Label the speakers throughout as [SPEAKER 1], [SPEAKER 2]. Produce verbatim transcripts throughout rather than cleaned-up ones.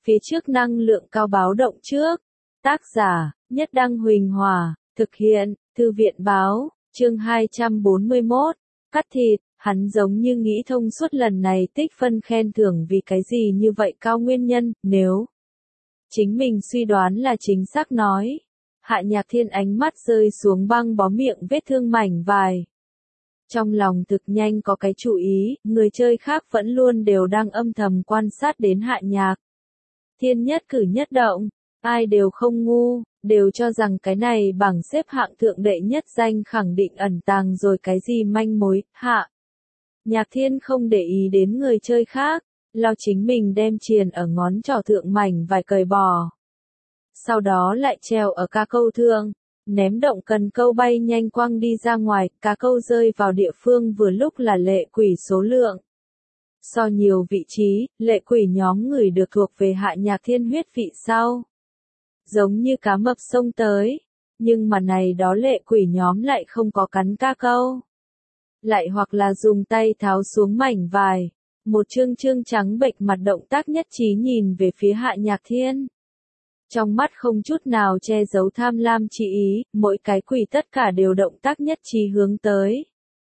[SPEAKER 1] phía trước năng lượng cao báo động trước. Tác giả, Nhất Đăng Huỳnh Hòa, thực hiện, Thư viện Báo, chương hai trăm bốn mươi mốt, cắt thịt, hắn giống như nghĩ thông suốt lần này tích phân khen thưởng vì cái gì như vậy cao nguyên nhân, nếu chính mình suy đoán là chính xác nói. Hạ Nhạc Thiên ánh mắt rơi xuống băng bó miệng vết thương mảnh vài. Trong lòng thực nhanh có cái chú ý, người chơi khác vẫn luôn đều đang âm thầm quan sát đến Hạ Nhạc Thiên nhất cử nhất động, ai đều không ngu, đều cho rằng cái này bảng xếp hạng thượng đệ nhất danh khẳng định ẩn tàng rồi cái gì manh mối. Hạ Nhạc Thiên không để ý đến người chơi khác, lo chính mình đem chuyền ở ngón trỏ thượng mảnh vài cởi bỏ. Sau đó lại treo ở cá câu thượng, ném động cần câu bay nhanh quăng đi ra ngoài, cá câu rơi vào địa phương vừa lúc là lệ quỷ số lượng. So nhiều vị trí, lệ quỷ nhóm người được thuộc về Hạ Nhạc Thiên huyết vị sau. Giống như cá mập xông tới, nhưng mà này đó lệ quỷ nhóm lại không có cắn cá câu. Lại hoặc là dùng tay tháo xuống mảnh vải, một trương trương trắng bệch mặt động tác nhất trí nhìn về phía Hạ Nhạc Thiên. Trong mắt không chút nào che giấu tham lam chi ý, mỗi cái quỷ tất cả đều động tác nhất trí hướng tới.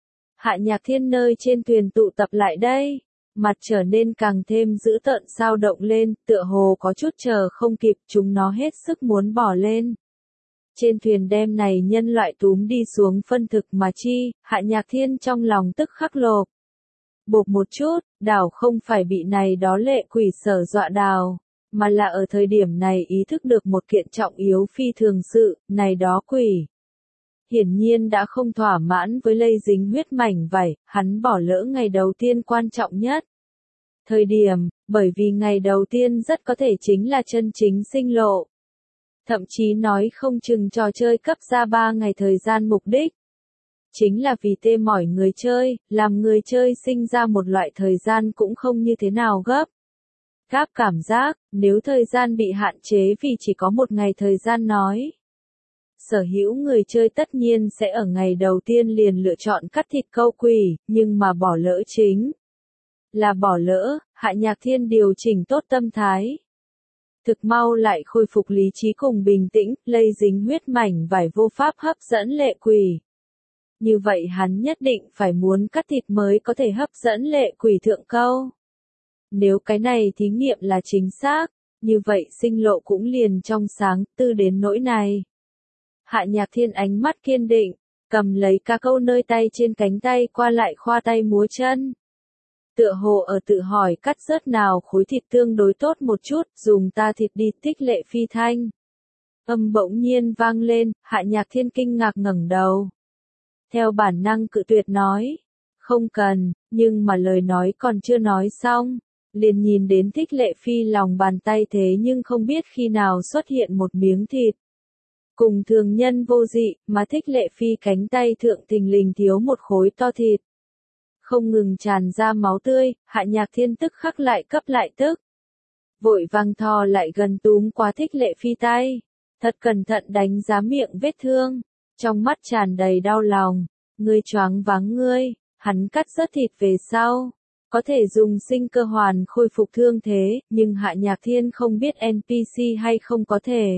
[SPEAKER 1] Hạ Nhạc Thiên nơi trên thuyền tụ tập lại đây, mặt trở nên càng thêm dữ tợn sao động lên, tựa hồ có chút chờ không kịp, chúng nó hết sức muốn bỏ lên. Trên thuyền đem này nhân loại túm đi xuống phân thực mà chi, Hạ Nhạc Thiên trong lòng tức khắc lộp. Bộp một chút, đảo không phải bị này đó lệ quỷ sở dọa đào, mà là ở thời điểm này ý thức được một kiện trọng yếu phi thường sự, này đó quỷ. Hiển nhiên đã không thỏa mãn với lây dính huyết mảnh vải, hắn bỏ lỡ ngày đầu tiên quan trọng nhất. Thời điểm, bởi vì ngày đầu tiên rất có thể chính là chân chính sinh lộ. Thậm chí nói không chừng trò chơi cấp ra ba ngày thời gian mục đích. Chính là vì tê mỏi người chơi, làm người chơi sinh ra một loại thời gian cũng không như thế nào gấp. Gáp cảm giác, nếu thời gian bị hạn chế vì chỉ có một ngày thời gian nói. Sở hữu người chơi tất nhiên sẽ ở ngày đầu tiên liền lựa chọn cắt thịt câu quỷ, nhưng mà bỏ lỡ chính là bỏ lỡ. Hạ Nhạc Thiên điều chỉnh tốt tâm thái. Thực mau lại khôi phục lý trí cùng bình tĩnh, lây dính huyết mảnh vải vô pháp hấp dẫn lệ quỷ. Như vậy hắn nhất định phải muốn cắt thịt mới có thể hấp dẫn lệ quỷ thượng câu. Nếu cái này thí nghiệm là chính xác, như vậy sinh lộ cũng liền trong sáng, tư đến nỗi này. Hạ Nhạc Thiên ánh mắt kiên định, cầm lấy cá câu nơi tay trên cánh tay qua lại khoa tay múa chân. Tựa hồ ở tự hỏi cắt rớt nào khối thịt tương đối tốt một chút, dùng ta thịt đi, tích lệ phi thanh. Âm bỗng nhiên vang lên, Hạ Nhạc Thiên kinh ngạc ngẩng đầu. Theo bản năng cự tuyệt nói, không cần, nhưng mà lời nói còn chưa nói xong, liền nhìn đến Thích Lệ Phi lòng bàn tay thế nhưng không biết khi nào xuất hiện một miếng thịt. Cùng thường nhân vô dị, mà Thích Lệ Phi cánh tay thượng thình lình thiếu một khối to thịt. Không ngừng tràn ra máu tươi, Hạ Nhạc Thiên tức khắc lại cấp lại tức. Vội vàng thò lại gần túm qua Thích Lệ Phi tay, thật cẩn thận đánh giá miệng vết thương, trong mắt tràn đầy đau lòng, ngươi choáng váng ngươi, hắn cắt rớt thịt về sau, có thể dùng sinh cơ hoàn khôi phục thương thế, nhưng Hạ Nhạc Thiên không biết en pê xê hay không có thể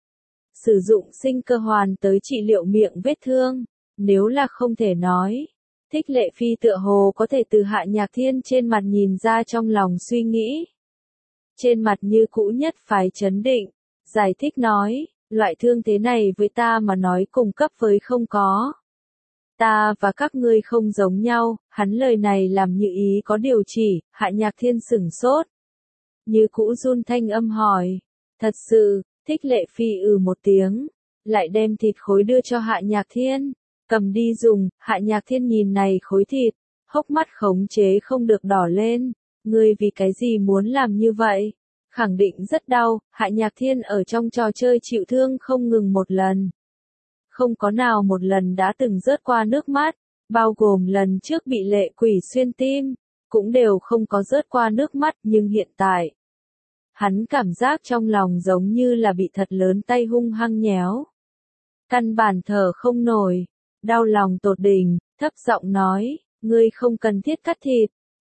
[SPEAKER 1] sử dụng sinh cơ hoàn tới trị liệu miệng vết thương, nếu là không thể nói. Thích Lệ Phi tựa hồ có thể từ Hạ Nhạc Thiên trên mặt nhìn ra trong lòng suy nghĩ. Trên mặt như cũ nhất phái chấn định, giải thích nói, loại thương thế này với ta mà nói cùng cấp với không có. Ta và các ngươi không giống nhau, hắn lời này làm như ý có điều chỉ, Hạ Nhạc Thiên sửng sốt. Như cũ run thanh âm hỏi, thật sự, Thích Lệ Phi ừ một tiếng, lại đem thịt khối đưa cho Hạ Nhạc Thiên. Cầm đi dùng, Hạ Nhạc Thiên nhìn này khối thịt, hốc mắt khống chế không được đỏ lên, ngươi vì cái gì muốn làm như vậy? Khẳng định rất đau, Hạ Nhạc Thiên ở trong trò chơi chịu thương không ngừng một lần. Không có nào một lần đã từng rớt qua nước mắt, bao gồm lần trước bị lệ quỷ xuyên tim, cũng đều không có rớt qua nước mắt, nhưng hiện tại. Hắn cảm giác trong lòng giống như là bị thật lớn tay hung hăng nhéo. Căn bản thở không nổi. Đau lòng tột đỉnh, thấp giọng nói, ngươi không cần thiết cắt thịt,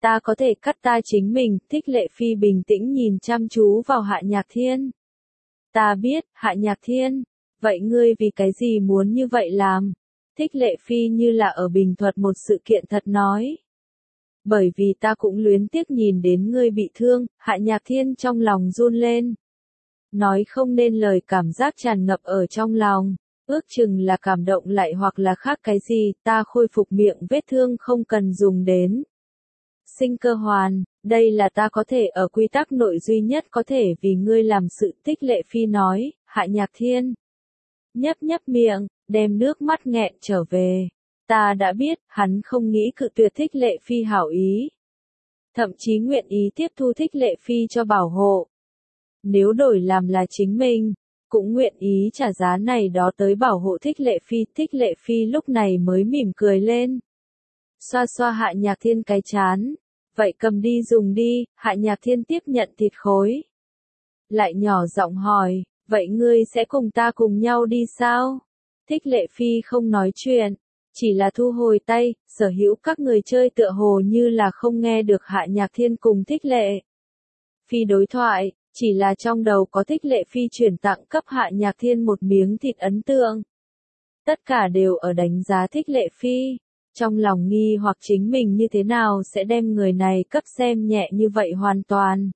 [SPEAKER 1] Ta có thể cắt ta chính mình, Thích Lệ Phi bình tĩnh nhìn chăm chú vào Hạ Nhạc Thiên. Ta biết, Hạ Nhạc Thiên, vậy ngươi vì cái gì muốn như vậy làm? Thích Lệ Phi như là ở bình thuật một sự kiện thật nói. Bởi vì ta cũng luyến tiếc nhìn đến ngươi bị thương, Hạ Nhạc Thiên trong lòng run lên. Nói không nên lời cảm giác tràn ngập ở trong lòng, ước chừng là cảm động lại hoặc là khác cái gì, ta khôi phục miệng vết thương không cần dùng đến. Sinh cơ hoàn, đây là ta có thể ở quy tắc nội duy nhất có thể vì ngươi làm sự, Thích Lệ Phi nói. Hạ Nhạc Thiên nhấp nhấp miệng, đem nước mắt nghẹn trở về. Ta đã biết, hắn không nghĩ cự tuyệt Thích Lệ Phi hảo ý. Thậm chí nguyện ý tiếp thu Thích Lệ Phi cho bảo hộ. Nếu đổi làm là chính mình, cũng nguyện ý trả giá này đó tới bảo hộ Thích Lệ Phi. Thích Lệ Phi lúc này mới mỉm cười lên. Xoa xoa Hạ Nhạc Thiên cái chán. Vậy cầm đi dùng đi, Hạ Nhạc Thiên tiếp nhận thịt khối. Lại nhỏ giọng hỏi, vậy ngươi sẽ cùng ta cùng nhau đi sao? Thích Lệ Phi không nói chuyện, chỉ là thu hồi tay, sở hữu các người chơi tựa hồ như là không nghe được Hạ Nhạc Thiên cùng Thích Lệ Phi đối thoại, chỉ là trong đầu có Thích Lệ Phi chuyển tặng cấp Hạ Nhạc Thiên một miếng thịt ấn tượng. Tất cả đều ở đánh giá Thích Lệ Phi, trong lòng nghi hoặc chính mình như thế nào sẽ đem người này cấp xem nhẹ như vậy hoàn toàn.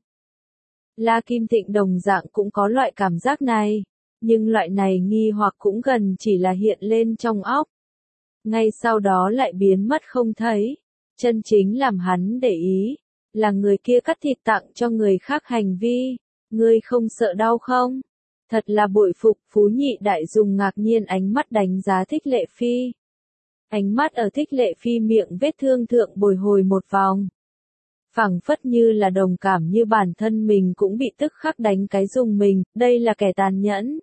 [SPEAKER 1] La Kim Thịnh đồng dạng cũng có loại cảm giác này, nhưng loại này nghi hoặc cũng gần chỉ là hiện lên trong óc. Ngay sau đó lại biến mất không thấy, chân chính làm hắn để ý, là người kia cắt thịt tặng cho người khác hành vi, ngươi không sợ đau không? Thật là bội phục, Phú Nhị Đại dùng ngạc nhiên ánh mắt đánh giá Thích Lệ Phi. Ánh mắt ở Thích Lệ Phi miệng vết thương thượng bồi hồi một vòng. Phảng phất như là đồng cảm như bản thân mình cũng bị tức khắc đánh cái dùng mình, đây là kẻ tàn nhẫn.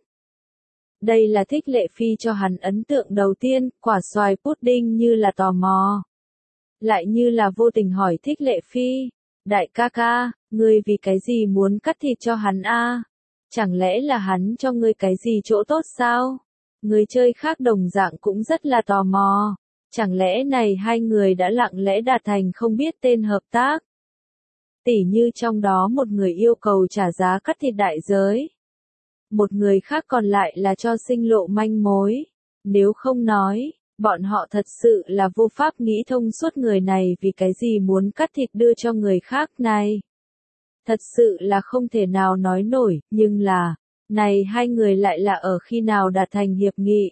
[SPEAKER 1] Đây là Thích Lệ Phi cho hắn ấn tượng đầu tiên, quả xoài pudding như là tò mò. Lại như là vô tình hỏi Thích Lệ Phi, đại ca ca, ngươi vì cái gì muốn cắt thịt cho hắn a? Chẳng lẽ là hắn cho ngươi cái gì chỗ tốt sao? Người chơi khác đồng dạng cũng rất là tò mò. Chẳng lẽ này hai người đã lặng lẽ đạt thành không biết tên hợp tác? Tỉ như trong đó một người yêu cầu trả giá cắt thịt đại giới. Một người khác còn lại là cho sinh lộ manh mối. Nếu không nói, bọn họ thật sự là vô pháp nghĩ thông suốt người này vì cái gì muốn cắt thịt đưa cho người khác này. Thật sự là không thể nào nói nổi, nhưng là, này hai người lại là ở khi nào đạt thành hiệp nghị.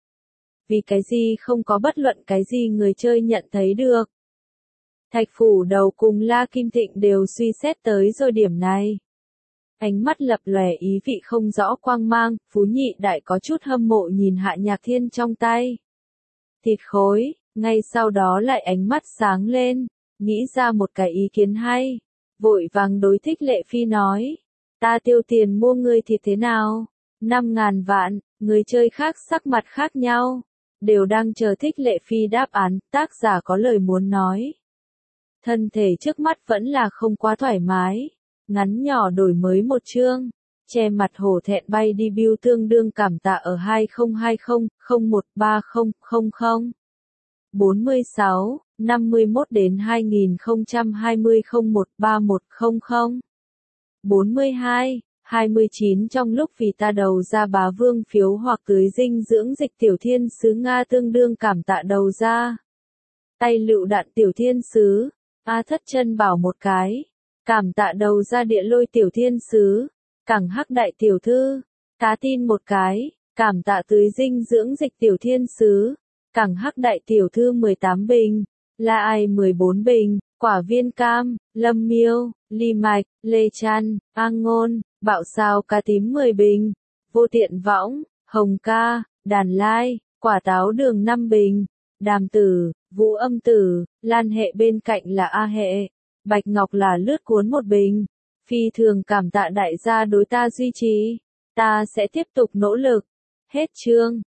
[SPEAKER 1] Vì cái gì không có bất luận cái gì người chơi nhận thấy được. Thạch Phủ Đầu cùng La Kim Thịnh đều suy xét tới rồi điểm này. Ánh mắt lập lòe ý vị không rõ quang mang, Phú Nhị Đại có chút hâm mộ nhìn Hạ Nhạc Thiên trong tay. Thịt khối, ngay sau đó lại ánh mắt sáng lên, nghĩ ra một cái ý kiến hay. Vội vàng đối Thích Lệ Phi nói, ta tiêu tiền mua ngươi thịt thế nào? Năm ngàn vạn, người chơi khác sắc mặt khác nhau, đều đang chờ Thích Lệ Phi đáp án, tác giả có lời muốn nói. Thân thể trước mắt vẫn là không quá thoải mái, ngắn nhỏ đổi mới một chương, che mặt hổ thẹn bay đi bill tương đương cảm tạ ở hai không hai không, không một ba không, không không. bốn mươi sáu, năm mươi mốt đến hai nghìn không trăm hai mươi không một ba một không không. bốn mươi hai, hai mươi chín trong lúc vì ta đầu ra bá vương phiếu hoặc tưới dinh dưỡng dịch tiểu thiên sứ Nga tương đương cảm tạ đầu ra. Tay lựu đạn tiểu thiên sứ, A thất chân bảo một cái. Cảm tạ đầu ra địa lôi tiểu thiên sứ, cẳng hắc đại tiểu thư, cá tin một cái, cảm tạ tưới dinh dưỡng dịch tiểu thiên sứ, cẳng hắc đại tiểu thư mười tám bình, la ai mười bốn bình, quả viên cam, lâm miêu, ly mạch, lê chăn, an ngôn, bạo sao cá tím mười bình, vô tiện võng, hồng ca, đàn lai, quả táo đường năm bình, đàm tử, vũ âm tử, lan hệ bên cạnh là A hệ. Bạch Ngọc là lướt cuốn một bình. Phi thường cảm tạ đại gia đối ta duy trì. Ta sẽ tiếp tục nỗ lực. Hết chương.